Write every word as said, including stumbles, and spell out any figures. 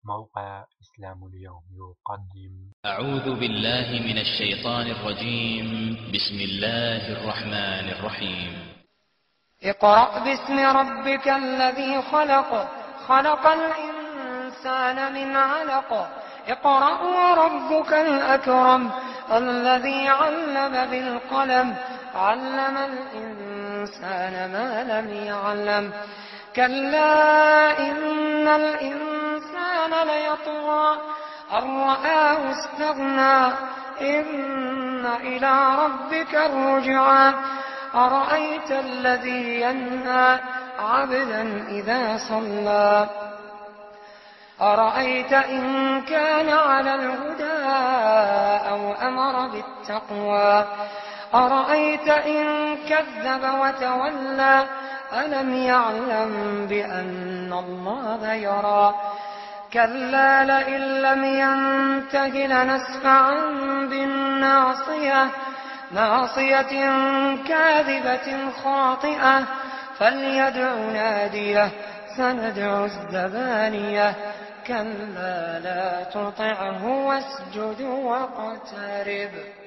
موقع إسلام اليوم يقدم. أعوذ بالله من الشيطان الرجيم. بسم الله الرحمن الرحيم. اقرأ باسم ربك الذي خلق خلق الإنسان من علق اقرأ وربك الأكرم الذي علم بالقلم علم الإنسان ما لم يعلم كلا إن الإنسان ليطغى أن رآه استغنى إن إلى ربك الرجعى أرأيت الذي ينهى عبدا إذا صلى أرأيت إن كان على الهدى أو أمر بالتقوى أرأيت إن كذب وتولى ألم يعلم بأن الله يرى كلا لئن لم ينته لنسفعا بالناصية ناصية كاذبة خاطئة فليدع ناديه سندع الزبانية كلا لا تطعه واسجد واقترب.